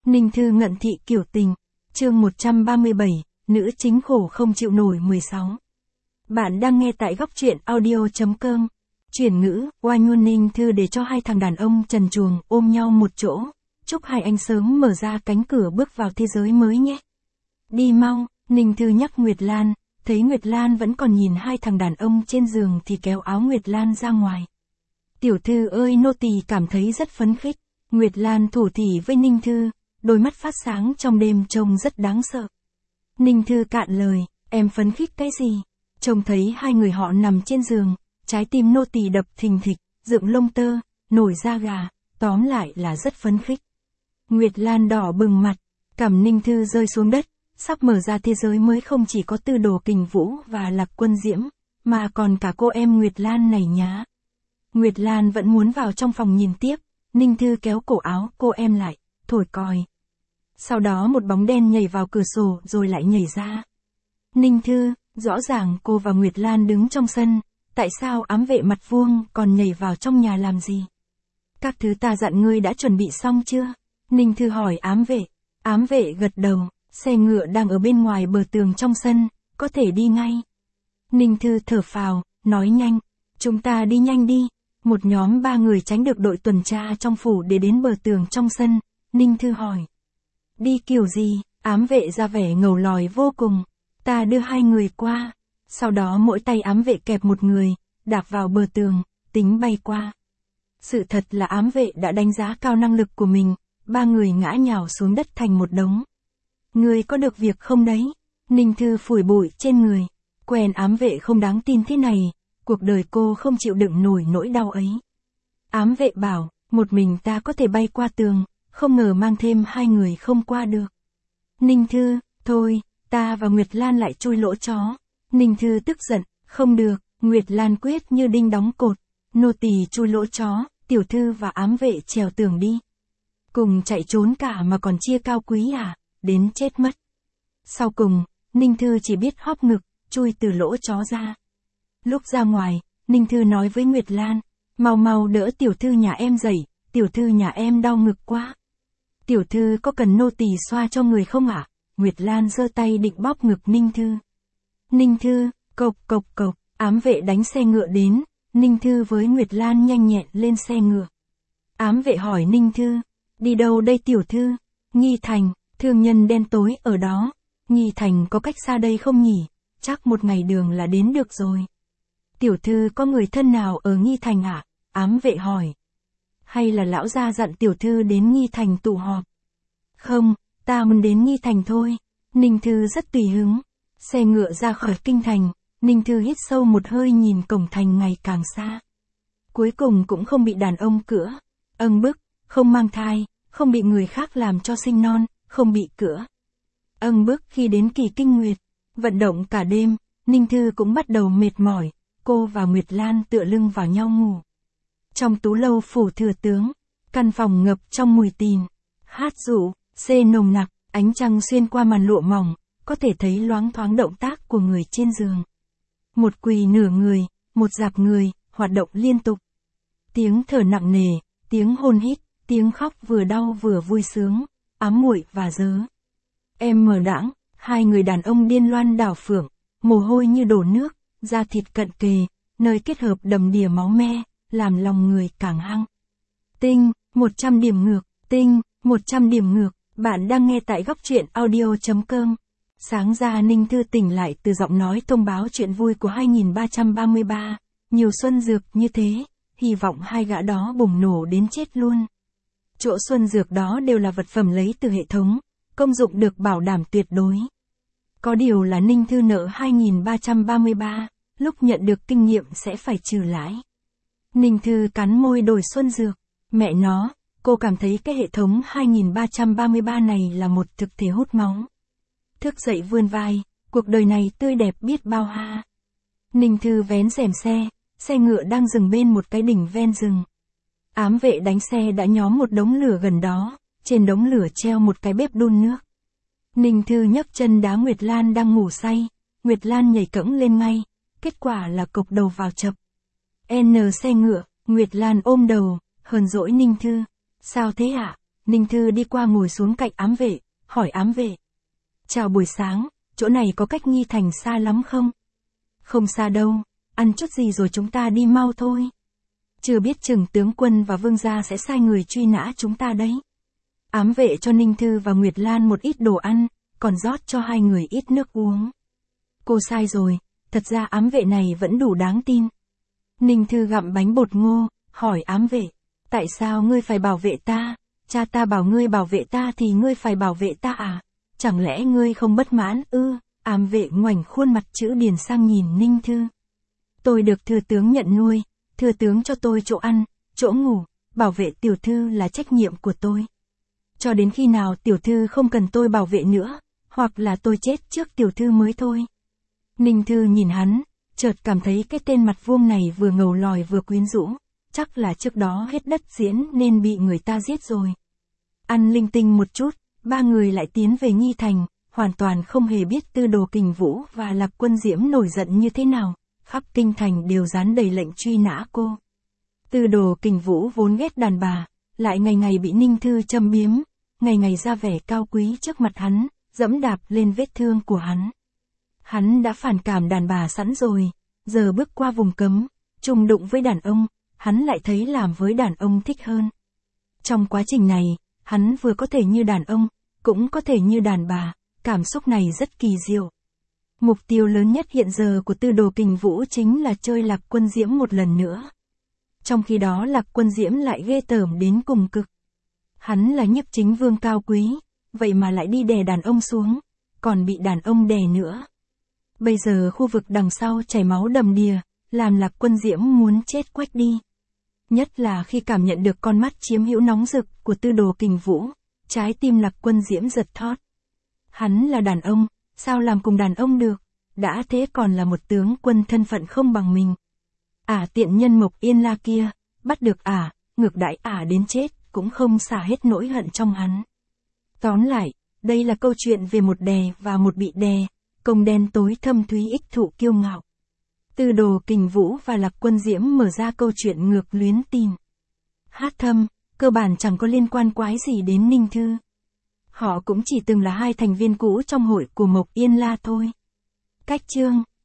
Ninh Thư ngận thị kiểu tình, chương 137, nữ chính khổ không chịu nổi 16. Bạn đang nghe tại góc truyện audio.com. Chuyển ngữ, oai ngôn Ninh Thư để cho hai thằng đàn ông trần truồng ôm nhau một chỗ. Chúc hai anh sớm mở ra cánh cửa bước vào thế giới mới nhé. Đi mau, Ninh Thư nhắc Nguyệt Lan, thấy Nguyệt Lan vẫn còn nhìn hai thằng đàn ông trên giường thì kéo áo Nguyệt Lan ra ngoài. Tiểu thư ơi, nô tỳ cảm thấy rất phấn khích. Nguyệt Lan thủ thỉ với Ninh Thư, đôi mắt phát sáng trong đêm trông rất đáng sợ. Ninh Thư cạn lời, em phấn khích cái gì? Trông thấy hai người họ nằm trên giường, trái tim nô tỳ đập thình thịch, dựng lông tơ, nổi da gà, tóm lại là rất phấn khích. Nguyệt Lan đỏ bừng mặt, cằm Ninh Thư rơi xuống đất, sắp mở ra thế giới mới không chỉ có Tư Đồ Kình Vũ và Lạc Quân Diễm, mà còn cả cô em Nguyệt Lan này nhá. Nguyệt Lan vẫn muốn vào trong phòng nhìn tiếp, Ninh Thư kéo cổ áo cô em lại, thổi còi. Sau đó một bóng đen nhảy vào cửa sổ rồi lại nhảy ra. Ninh Thư, rõ ràng cô và Nguyệt Lan đứng trong sân, tại sao ám vệ mặt vuông còn nhảy vào trong nhà làm gì? Các thứ ta dặn ngươi đã chuẩn bị xong chưa? Ninh Thư hỏi ám vệ. Ám vệ gật đầu, xe ngựa đang ở bên ngoài bờ tường trong sân, có thể đi ngay. Ninh Thư thở phào, nói nhanh, chúng ta đi nhanh đi. Một nhóm 3 người tránh được đội tuần tra trong phủ để đến bờ tường trong sân. Ninh Thư hỏi, đi kiểu gì? Ám vệ ra vẻ ngầu lòi vô cùng. Ta đưa hai người qua. Sau đó mỗi tay ám vệ kẹp một người, đạp vào bờ tường, tính bay qua. Sự thật là ám vệ đã đánh giá cao năng lực của mình, 3 người ngã nhào xuống đất thành một đống. Ngươi có được việc không đấy? Ninh Thư phủi bụi trên người. Quen ám vệ không đáng tin thế này, cuộc đời cô không chịu đựng nổi nỗi đau ấy. Ám vệ bảo, một mình ta có thể bay qua tường, không ngờ mang thêm 2 người không qua được. Ninh Thư, thôi, ta và Nguyệt Lan lại chui lỗ chó. Ninh Thư tức giận, không được, Nguyệt Lan quyết như đinh đóng cột. Nô tỳ chui lỗ chó, tiểu thư và ám vệ trèo tường đi. Cùng chạy trốn cả mà còn chia cao quý à, đến chết mất. Sau cùng, Ninh Thư chỉ biết hóp ngực, chui từ lỗ chó ra. Lúc ra ngoài, Ninh Thư nói với Nguyệt Lan, mau mau đỡ tiểu thư nhà em dậy, tiểu thư nhà em đau ngực quá. Tiểu thư có cần nô tỳ xoa cho người không ạ? Nguyệt Lan giơ tay định bóp ngực Ninh Thư. Ninh Thư, cộc cộc cộc, ám vệ đánh xe ngựa đến, Ninh Thư với Nguyệt Lan nhanh nhẹn lên xe ngựa. Ám vệ hỏi Ninh Thư, đi đâu đây tiểu thư? Nghi Thành, thương nhân đen tối ở đó. Nghi Thành có cách xa đây không nhỉ? Chắc một ngày đường là đến được rồi. Tiểu thư có người thân nào ở Nghi Thành ạ? Ám vệ hỏi. Hay là lão gia dặn tiểu thư đến Nghi Thành tụ họp? Không, ta muốn đến Nghi Thành thôi. Ninh Thư rất tùy hứng. Xe ngựa ra khỏi kinh thành, Ninh Thư hít sâu một hơi nhìn cổng thành ngày càng xa. Cuối cùng cũng không bị đàn ông cữa, bức, không mang thai, không bị người khác làm cho sinh non, không bị cữa. Bức khi đến kỳ kinh nguyệt, vận động cả đêm, Ninh Thư cũng bắt đầu mệt mỏi, cô và Nguyệt Lan tựa lưng vào nhau ngủ. Trong tú lâu phủ thừa tướng, căn phòng ngập trong mùi tìn, hát rượu, xê nồng nặc, ánh trăng xuyên qua màn lụa mỏng, có thể thấy loáng thoáng động tác của người trên giường. Một quỳ nửa người, một dạp người, hoạt động liên tục. Tiếng thở nặng nề, tiếng hôn hít, tiếng khóc vừa đau vừa vui sướng, ám muội và dớ. Em mờ đãng, hai người đàn ông điên loan đảo phượng, mồ hôi như đổ nước, da thịt cận kề, nơi kết hợp đầm đìa máu me, làm lòng người càng hăng. Tinh, 100 điểm ngược, tinh, 100 điểm ngược, bạn đang nghe tại góc truyện audio.com. Sáng ra Ninh Thư tỉnh lại từ giọng nói thông báo chuyện vui của 2333, nhiều xuân dược như thế, hy vọng hai gã đó bùng nổ đến chết luôn. Chỗ xuân dược đó đều là vật phẩm lấy từ hệ thống, công dụng được bảo đảm tuyệt đối. Có điều là Ninh Thư nợ 2333, lúc nhận được kinh nghiệm sẽ phải trừ lãi. Ninh Thư cắn môi đổi xuân dược, mẹ nó, cô cảm thấy cái hệ thống 2333 này là một thực thể hút máu. Thức dậy vươn vai, cuộc đời này tươi đẹp biết bao ha. Ninh Thư vén rèm xe ngựa đang dừng bên một cái đỉnh ven rừng. Ám vệ đánh xe đã nhóm một đống lửa gần đó, trên đống lửa treo một cái bếp đun nước. Ninh Thư nhấc chân đá Nguyệt Lan đang ngủ say, Nguyệt Lan nhảy cẫng lên ngay, kết quả là cộc đầu vào chập. Xe ngựa, Nguyệt Lan ôm đầu, hờn dỗi Ninh Thư. Sao thế ạ? Ninh Thư đi qua ngồi xuống cạnh ám vệ, hỏi ám vệ. Chào buổi sáng, chỗ này có cách Nghi Thành xa lắm không? Không xa đâu, ăn chút gì rồi chúng ta đi mau thôi. Chưa biết chừng tướng quân và vương gia sẽ sai người truy nã chúng ta đấy. Ám vệ cho Ninh Thư và Nguyệt Lan một ít đồ ăn, còn rót cho hai người ít nước uống. Cô sai rồi, thật ra ám vệ này vẫn đủ đáng tin. Ninh Thư gặm bánh bột ngô, hỏi ám vệ. Tại sao ngươi phải bảo vệ ta? Cha ta bảo ngươi bảo vệ ta thì ngươi phải bảo vệ ta à? Chẳng lẽ ngươi không bất mãn ư? Ám vệ ngoảnh khuôn mặt chữ điền sang nhìn Ninh Thư. Tôi được thừa tướng nhận nuôi, thừa tướng cho tôi chỗ ăn, chỗ ngủ, bảo vệ tiểu thư là trách nhiệm của tôi. Cho đến khi nào tiểu thư không cần tôi bảo vệ nữa, hoặc là tôi chết trước tiểu thư mới thôi. Ninh Thư nhìn hắn, chợt cảm thấy cái tên mặt vuông này vừa ngầu lòi vừa quyến rũ, chắc là trước đó hết đất diễn nên bị người ta giết rồi. Ăn linh tinh một chút, ba người lại tiến về Nghi Thành, hoàn toàn không hề biết Tư Đồ Kình Vũ và Lạc Quân Diễm nổi giận như thế nào, khắp kinh thành đều dán đầy lệnh truy nã cô. Tư Đồ Kình Vũ vốn ghét đàn bà, lại ngày ngày bị Ninh Thư châm biếm, ngày ngày ra vẻ cao quý trước mặt hắn, dẫm đạp lên vết thương của hắn. Hắn đã phản cảm đàn bà sẵn rồi, giờ bước qua vùng cấm, trùng đụng với đàn ông, hắn lại thấy làm với đàn ông thích hơn. Trong quá trình này, hắn vừa có thể như đàn ông, cũng có thể như đàn bà, cảm xúc này rất kỳ diệu. Mục tiêu lớn nhất hiện giờ của Tư Đồ Kình Vũ chính là chơi Lạc Quân Diễm một lần nữa. Trong khi đó Lạc Quân Diễm lại ghê tởm đến cùng cực. Hắn là Nhiếp Chính Vương cao quý, vậy mà lại đi đè đàn ông xuống, còn bị đàn ông đè nữa. Bây giờ khu vực đằng sau chảy máu đầm đìa, làm Lạc Quân Diễm muốn chết quách đi. Nhất là khi cảm nhận được con mắt chiếm hữu nóng rực của Tư Đồ Kình Vũ, trái tim Lạc Quân Diễm giật thót. Hắn là đàn ông, sao làm cùng đàn ông được, đã thế còn là một tướng quân thân phận không bằng mình. Tiện nhân Mộc Yên La kia, bắt được ngược đãi đến chết, cũng không xả hết nỗi hận trong hắn. Tóm lại, đây là câu chuyện về một đè và một bị đè, công đen tối thâm thúy ích thụ kiêu ngạo. Tư Đồ Kình Vũ và Lạc Quân Diễm mở ra câu chuyện ngược luyến tìm. Hát thâm, cơ bản chẳng có liên quan quái gì đến Ninh Thư. Họ cũng chỉ từng là hai thành viên cũ trong hội của Mộc Yên La thôi. Cách chương